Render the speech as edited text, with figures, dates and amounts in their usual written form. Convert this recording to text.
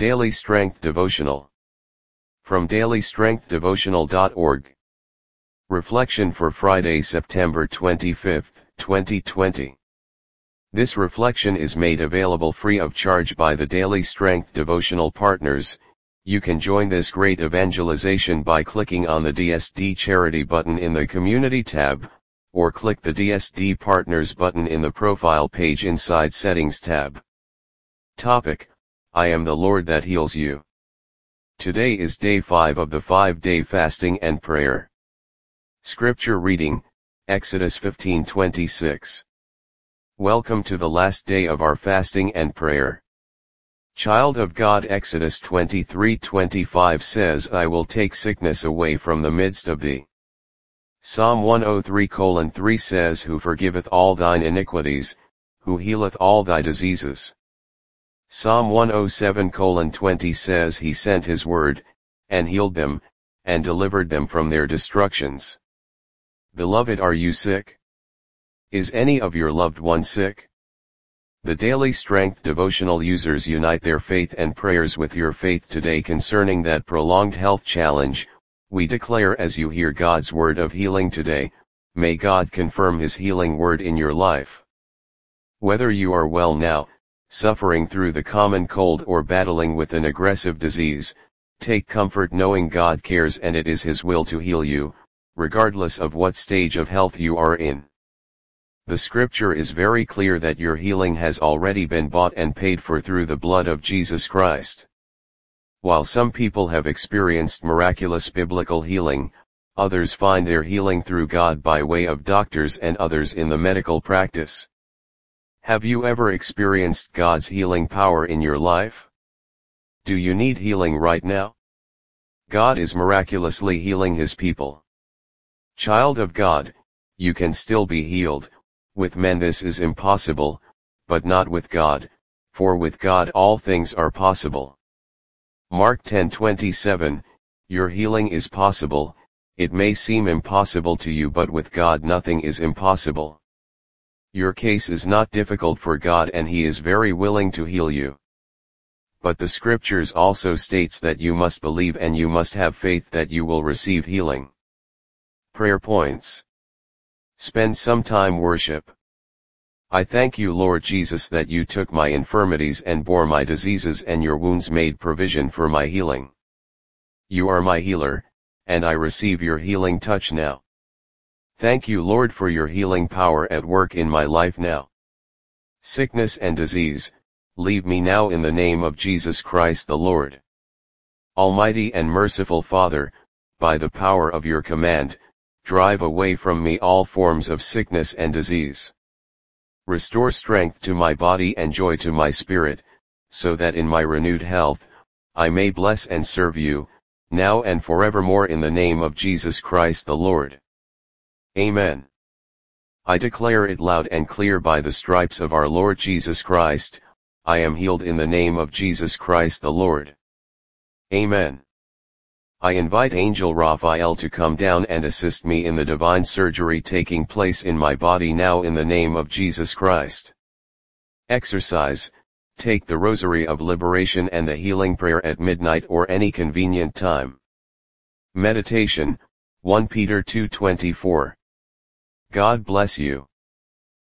Daily Strength Devotional. From dailystrengthdevotional.org. Reflection for Friday, September 25, 2020. This reflection is made available free of charge by the Daily Strength Devotional partners. You can join this great evangelization by clicking on the DSD Charity button in the Community tab, or click the DSD Partners button in the Profile page inside Settings tab. Topic: I am the Lord that heals you. Today is day 5 of the 5-day fasting and prayer. Scripture reading, Exodus 15:26. Welcome to the last day of our fasting and prayer. Child of God, Exodus 23:25 says, I will take sickness away from the midst of thee. Psalm 103:3 says, Who forgiveth all thine iniquities, who healeth all thy diseases. Psalm 107:20 says, He sent His word, and healed them, and delivered them from their destructions. Beloved, are you sick? Is any of your loved ones sick? The Daily Strength Devotional users unite their faith and prayers with your faith today concerning that prolonged health challenge. We declare as you hear God's word of healing today, may God confirm His healing word in your life. Whether you are well now, suffering through the common cold, or battling with an aggressive disease, take comfort knowing God cares and it is His will to heal you, regardless of what stage of health you are in. The scripture is very clear that your healing has already been bought and paid for through the blood of Jesus Christ. While some people have experienced miraculous biblical healing, others find their healing through God by way of doctors and others in the medical practice. Have you ever experienced God's healing power in your life? Do you need healing right now? God is miraculously healing His people. Child of God, you can still be healed. With men this is impossible, but not with God, for with God all things are possible. Mark 10:27, your healing is possible. It may seem impossible to you, but with God nothing is impossible. Your case is not difficult for God and He is very willing to heal you. But the scriptures also states that you must believe and you must have faith that you will receive healing. Prayer points. Spend some time worship. I thank you, Lord Jesus, that you took my infirmities and bore my diseases, and your wounds made provision for my healing. You are my healer, and I receive your healing touch now. Thank you, Lord, for your healing power at work in my life now. Sickness and disease, leave me now in the name of Jesus Christ the Lord. Almighty and merciful Father, by the power of your command, drive away from me all forms of sickness and disease. Restore strength to my body and joy to my spirit, so that in my renewed health, I may bless and serve you, now and forevermore, in the name of Jesus Christ the Lord. Amen. I declare it loud and clear, by the stripes of our Lord Jesus Christ, I am healed in the name of Jesus Christ the Lord. Amen. I invite Angel Raphael to come down and assist me in the divine surgery taking place in my body now in the name of Jesus Christ. Exercise, take the Rosary of Liberation and the Healing Prayer at midnight or any convenient time. Meditation, 1 Peter 2:24. God bless you.